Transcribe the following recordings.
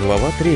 Глава 3.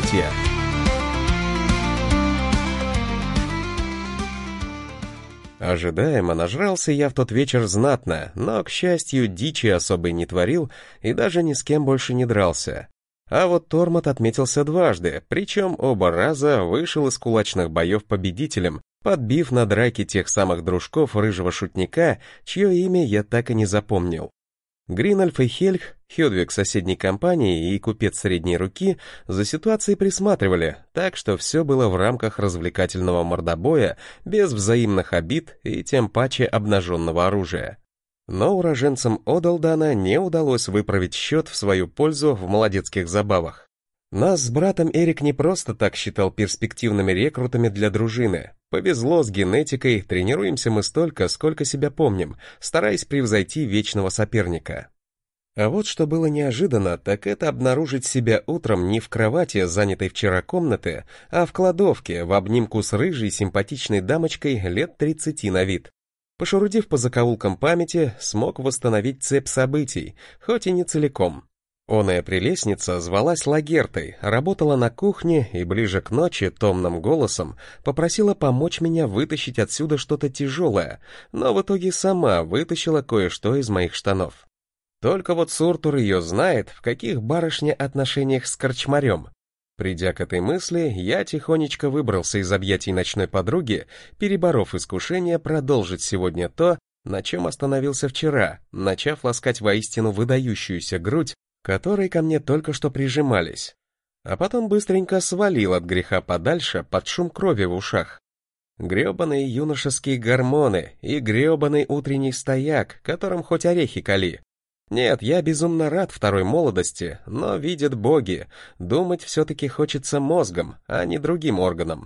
Ожидаемо нажрался я в тот вечер знатно, но, к счастью, дичи особой не творил и даже ни с кем больше не дрался. А вот Тормот отметился дважды, причем оба раза вышел из кулачных боев победителем, подбив на драке тех самых дружков рыжего шутника, чье имя я так и не запомнил. Гринольф и Хельг, Хёдвиг соседней компании и купец средней руки, за ситуацией присматривали, так что все было в рамках развлекательного мордобоя, без взаимных обид и тем паче обнаженного оружия. Но уроженцам Одалдана не удалось выправить счет в свою пользу в молодецких забавах. Нас с братом Эрик не просто так считал перспективными рекрутами для дружины. Повезло с генетикой, тренируемся мы столько, сколько себя помним, стараясь превзойти вечного соперника. А вот что было неожиданно, так это обнаружить себя утром не в кровати, занятой вчера комнаты, а в кладовке, в обнимку с рыжей симпатичной дамочкой лет 30 на вид. Пошурудив по закоулкам памяти, смог восстановить цепь событий, хоть и не целиком. Оная прелестница звалась Лагертой, работала на кухне и ближе к ночи томным голосом попросила помочь меня вытащить отсюда что-то тяжелое, но в итоге сама вытащила кое-что из моих штанов. Только вот Суртур ее знает, в каких барышня отношениях с корчмарем. Придя к этой мысли, я тихонечко выбрался из объятий ночной подруги, переборов искушение продолжить сегодня то, на чем остановился вчера, начав ласкать воистину выдающуюся грудь, которые ко мне только что прижимались, а потом быстренько свалил от греха подальше под шум крови в ушах. Гребаные юношеские гормоны и гребаный утренний стояк, которым хоть орехи кали. Нет, я безумно рад второй молодости, но видят боги, думать все-таки хочется мозгом, а не другим органом.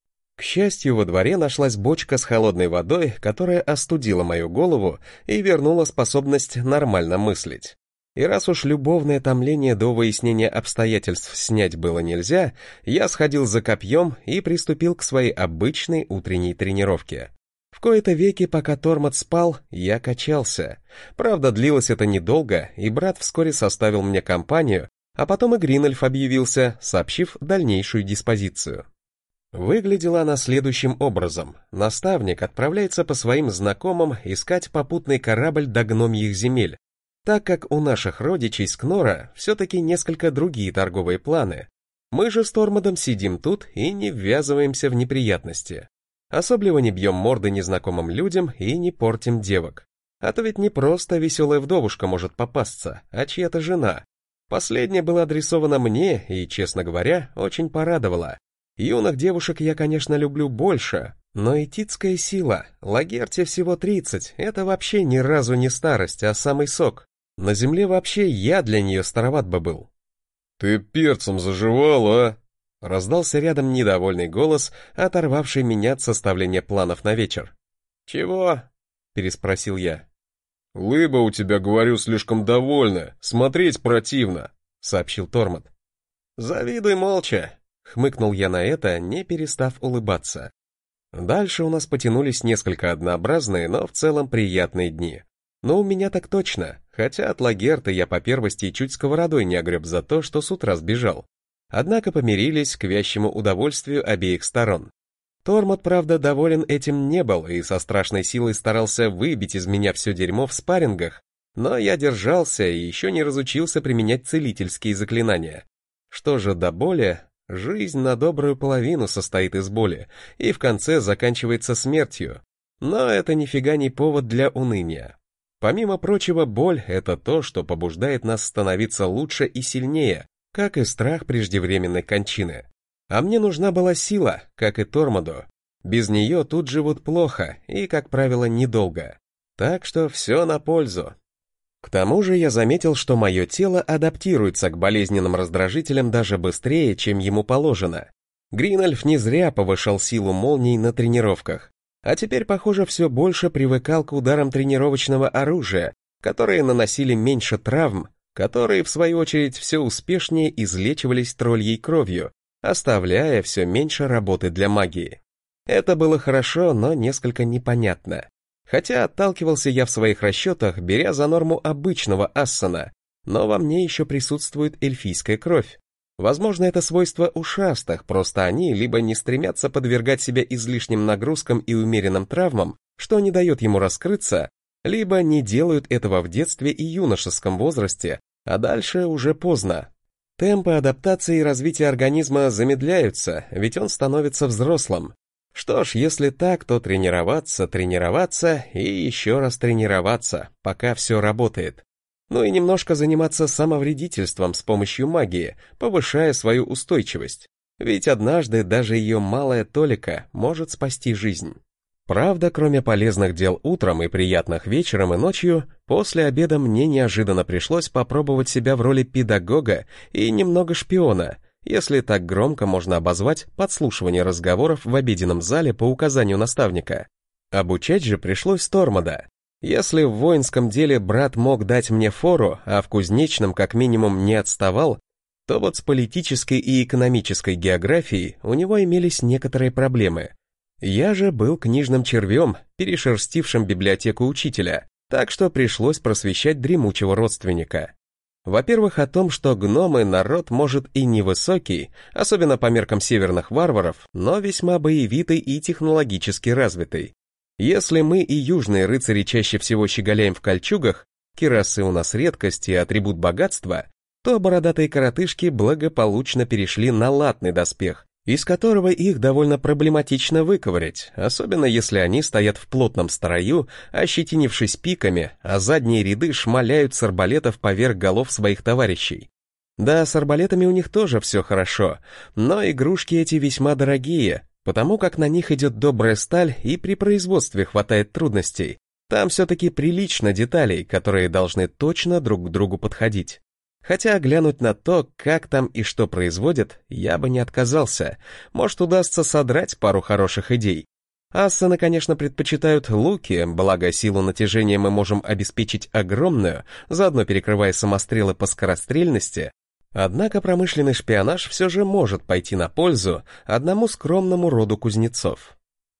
К счастью, во дворе нашлась бочка с холодной водой, которая остудила мою голову и вернула способность нормально мыслить. И раз уж любовное томление до выяснения обстоятельств снять было нельзя, я сходил за копьем и приступил к своей обычной утренней тренировке. В кои-то веки, пока Тормот спал, я качался. Правда, длилось это недолго, и брат вскоре составил мне компанию, а потом и Гринольф объявился, сообщив дальнейшую диспозицию. Выглядела она следующим образом. Наставник отправляется по своим знакомым искать попутный корабль до гномьих земель, так как у наших родичей с Кнора все-таки несколько другие торговые планы. Мы же с Тормодом сидим тут и не ввязываемся в неприятности. Особливо не бьем морды незнакомым людям и не портим девок. А то ведь не просто веселая вдовушка может попасться, а чья-то жена. Последняя была адресована мне и, честно говоря, очень порадовала. Юных девушек я, конечно, люблю больше, но и титская сила, Лагерте всего 30, это вообще ни разу не старость, а самый сок. На земле вообще я для нее староват бы был. «Ты перцем заживал, а?» Раздался рядом недовольный голос, оторвавший меня от составления планов на вечер. «Чего?» — переспросил я. «Лыба у тебя, говорю, слишком довольна, смотреть противно», — сообщил Тормот. «Завидуй молча», — хмыкнул я на это, не перестав улыбаться. Дальше у нас потянулись несколько однообразные, но в целом приятные дни. Но у меня так точно, хотя от Лагерты я по первости чуть сковородой не огреб за то, что с утра сбежал. Однако помирились к вящему удовольствию обеих сторон. Тормот, правда, доволен этим не был и со страшной силой старался выбить из меня все дерьмо в спаррингах, но я держался и еще не разучился применять целительские заклинания. Что же до боли? Жизнь на добрую половину состоит из боли и в конце заканчивается смертью. Но это нифига не повод для уныния. Помимо прочего, боль — это то, что побуждает нас становиться лучше и сильнее, как и страх преждевременной кончины. А мне нужна была сила, как и Тормоду. Без нее тут живут плохо и, как правило, недолго. Так что все на пользу. К тому же я заметил, что мое тело адаптируется к болезненным раздражителям даже быстрее, чем ему положено. Гринольф не зря повышал силу молний на тренировках, а теперь, похоже, все больше привыкал к ударам тренировочного оружия, которые наносили меньше травм, которые, в свою очередь, все успешнее излечивались тролльей кровью, оставляя все меньше работы для магии. Это было хорошо, но несколько непонятно. Хотя отталкивался я в своих расчетах, беря за норму обычного ассана, но во мне еще присутствует эльфийская кровь. Возможно, это свойство ушастых, просто они либо не стремятся подвергать себя излишним нагрузкам и умеренным травмам, что не дает ему раскрыться, либо не делают этого в детстве и юношеском возрасте, а дальше уже поздно. Темпы адаптации и развития организма замедляются, ведь он становится взрослым. Что ж, если так, то тренироваться и еще раз тренироваться, пока все работает. Ну и немножко заниматься самовредительством с помощью магии, повышая свою устойчивость. Ведь однажды даже ее малая толика может спасти жизнь. Правда, кроме полезных дел утром и приятных вечером и ночью, после обеда мне неожиданно пришлось попробовать себя в роли педагога и немного шпиона, если так громко можно обозвать подслушивание разговоров в обеденном зале по указанию наставника. Обучать же пришлось Тормода. Если в воинском деле брат мог дать мне фору, а в кузнечном как минимум не отставал, то вот с политической и экономической географией у него имелись некоторые проблемы. Я же был книжным червем, перешерстившим библиотеку учителя, так что пришлось просвещать дремучего родственника. Во-первых, о том, что гномы народ может и невысокий, особенно по меркам северных варваров, но весьма боевитый и технологически развитый. Если мы и южные рыцари чаще всего щеголяем в кольчугах, кирасы у нас редкость и атрибут богатства, то бородатые коротышки благополучно перешли на латный доспех, из которого их довольно проблематично выковырять, особенно если они стоят в плотном строю, ощетинившись пиками, а задние ряды шмаляют с арбалетов поверх голов своих товарищей. Да, с арбалетами у них тоже все хорошо, но игрушки эти весьма дорогие, потому как на них идет добрая сталь и при производстве хватает трудностей. Там все-таки прилично деталей, которые должны точно друг к другу подходить. Хотя глянуть на то, как там и что производят, я бы не отказался. Может, удастся содрать пару хороших идей. Ассаны, конечно, предпочитают луки, благо силу натяжения мы можем обеспечить огромную, заодно перекрывая самострелы по скорострельности. Однако промышленный шпионаж все же может пойти на пользу одному скромному роду кузнецов.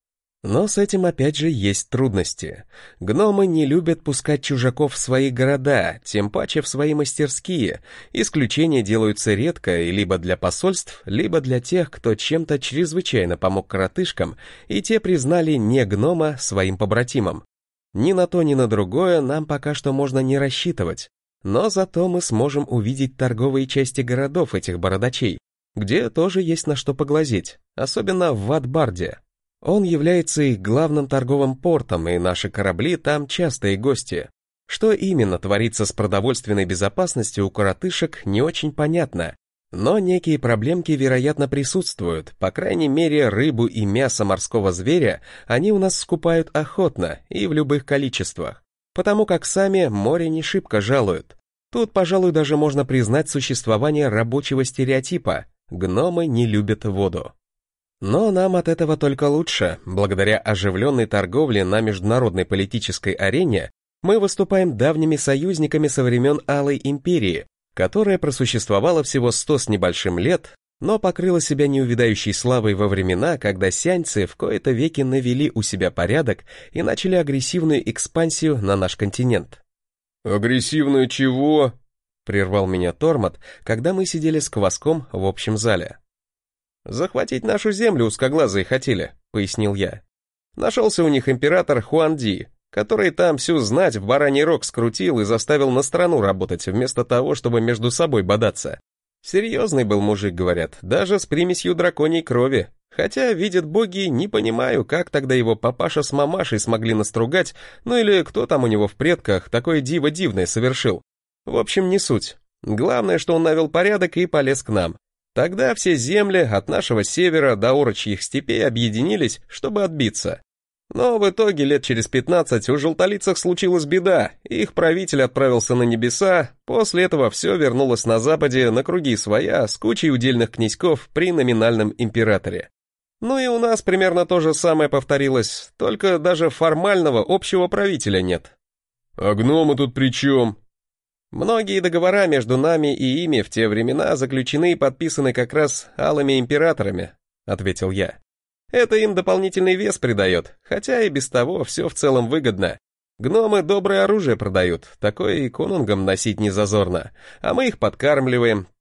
Но с этим опять же есть трудности. Гномы не любят пускать чужаков в свои города, тем паче в свои мастерские. Исключения делаются редко и либо для посольств, либо для тех, кто чем-то чрезвычайно помог коротышкам, и те признали не гнома своим побратимом. Ни на то, ни на другое нам пока что можно не рассчитывать. Но зато мы сможем увидеть торговые части городов этих бородачей, где тоже есть на что поглазеть, особенно в Ватбарде. Он является их главным торговым портом, и наши корабли там частые гости. Что именно творится с продовольственной безопасностью у коротышек, не очень понятно. Но некие проблемки, вероятно, присутствуют, по крайней мере, рыбу и мясо морского зверя они у нас скупают охотно и в любых количествах, потому как сами море не шибко жалуют. Тут, пожалуй, даже можно признать существование рабочего стереотипа – гномы не любят воду. Но нам от этого только лучше. Благодаря оживленной торговле на международной политической арене мы выступаем давними союзниками со времен Алой Империи, которая просуществовала всего 100 с небольшим лет, но покрыла себя неувядающей славой во времена, когда сяньцы в кои-то веки навели у себя порядок и начали агрессивную экспансию на наш континент. «Агрессивную чего?» — прервал меня Тормот, когда мы сидели с Кваском в общем зале. «Захватить нашу землю узкоглазые хотели», — пояснил я. «Нашелся у них император Хуанди, который там всю знать в бараний рог скрутил и заставил на страну работать, вместо того, чтобы между собой бодаться. Серьезный был мужик, говорят, даже с примесью драконьей крови. Хотя, видят боги, не понимаю, как тогда его папаша с мамашей смогли настругать, ну или кто там у него в предках такое диво дивное совершил. В общем, не суть. Главное, что он навел порядок и полез к нам. Тогда все земли от нашего севера до орочьих степей объединились, чтобы отбиться. Но в итоге лет через 15 у желтолицых случилась беда, их правитель отправился на небеса, после этого все вернулось на западе на круги своя с кучей удельных князьков при номинальном императоре. Ну и у нас примерно то же самое повторилось, только даже формального общего правителя нет. «А гномы тут при чем?» Многие договора между нами и ими в те времена заключены и подписаны как раз алыми императорами», — ответил я. «Это им дополнительный вес придает, хотя и без того все в целом выгодно. Гномы доброе оружие продают, такое и конунгам носить не зазорно, а мы их подкармливаем,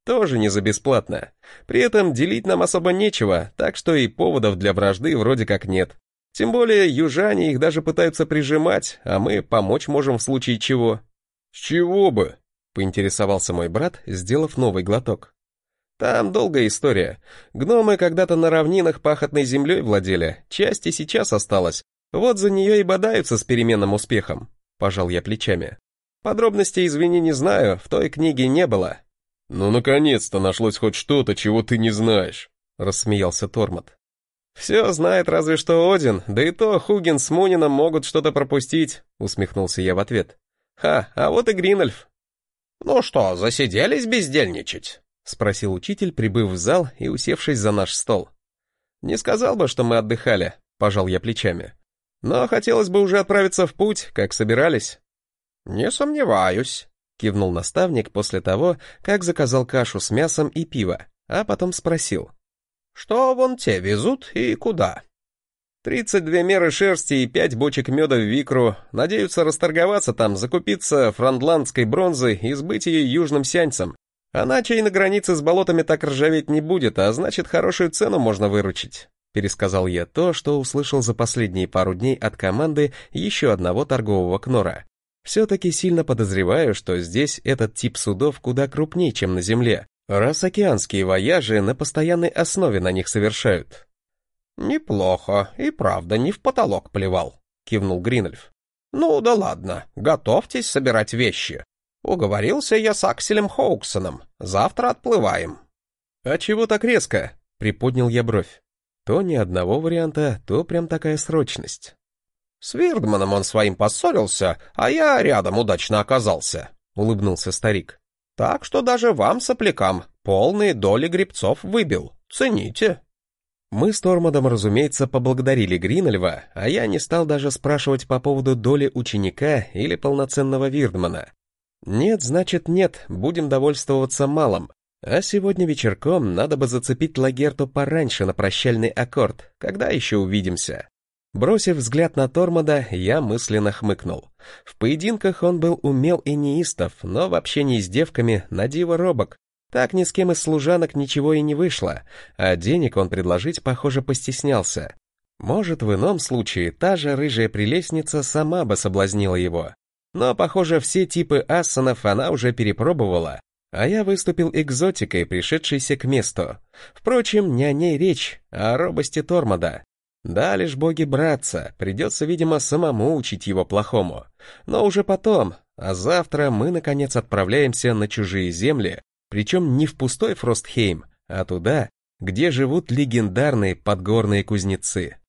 тоже не за бесплатно. При этом делить нам особо нечего, так что и поводов для вражды вроде как нет. Тем более южане их даже пытаются прижимать, а мы помочь можем в случае чего». «С чего бы?» — поинтересовался мой брат, сделав новый глоток. «Там долгая история. Гномы когда-то на равнинах пахотной землей владели, часть и сейчас осталась. Вот за нее и бодаются с переменным успехом», — пожал я плечами. «Подробностей, извини, не знаю, в той книге не было». «Ну, наконец-то нашлось хоть что-то, чего ты не знаешь», — рассмеялся Тормот. «Все знает разве что Один, да и то Хугин с Мунином могут что-то пропустить», — усмехнулся я в ответ. А вот и Гринольф». «Ну что, засиделись бездельничать?» — спросил учитель, прибыв в зал и усевшись за наш стол. «Не сказал бы, что мы отдыхали», — пожал я плечами. «Но хотелось бы уже отправиться в путь, как собирались». «Не сомневаюсь», — кивнул наставник после того, как заказал кашу с мясом и пиво, а потом спросил. «Что вон те везут и куда?» 32 меры шерсти и 5 бочек меда в Викру. Надеются расторговаться там, закупиться франдландской бронзой и сбыть ее южным сяньцам. Иначе и на границе с болотами так ржаветь не будет, а значит, хорошую цену можно выручить. Пересказал я то, что услышал за последние пару дней от команды еще одного торгового кнора. Все-таки сильно подозреваю, что здесь этот тип судов куда крупнее, чем на земле, раз океанские вояжи на постоянной основе на них совершают. «Неплохо, и правда не в потолок плевал», — кивнул Гринольф. «Ну да ладно, готовьтесь собирать вещи. Уговорился я с Акселем Хоуксоном, завтра отплываем». «А чего так резко?» — приподнял я бровь. То ни одного варианта, то прям такая срочность. «С Вирдманом он своим поссорился, а я рядом удачно оказался», — улыбнулся старик. «Так что даже вам, соплякам, полные доли гребцов выбил. Цените». Мы с Тормодом, разумеется, поблагодарили Гринольва, а я не стал даже спрашивать по поводу доли ученика или полноценного Вирдмана. Нет, значит нет, будем довольствоваться малым. А сегодня вечерком надо бы зацепить Лагерту пораньше на прощальный аккорд, когда еще увидимся. Бросив взгляд на Тормода, я мысленно хмыкнул. В поединках он был умел и неистов, но в общении с девками на диво робок. Так ни с кем из служанок ничего и не вышло, а денег он предложить, похоже, постеснялся. Может, в ином случае та же рыжая прелестница сама бы соблазнила его. Но, похоже, все типы ассанов она уже перепробовала, а я выступил экзотикой, пришедшейся к месту. Впрочем, не о ней речь, а о робости Тормода. Да, лишь боги братца, придется, видимо, самому учить его плохому. Но уже потом, а завтра мы, наконец, отправляемся на чужие земли, причем не в пустой Фростхейм, а туда, где живут легендарные подгорные кузнецы.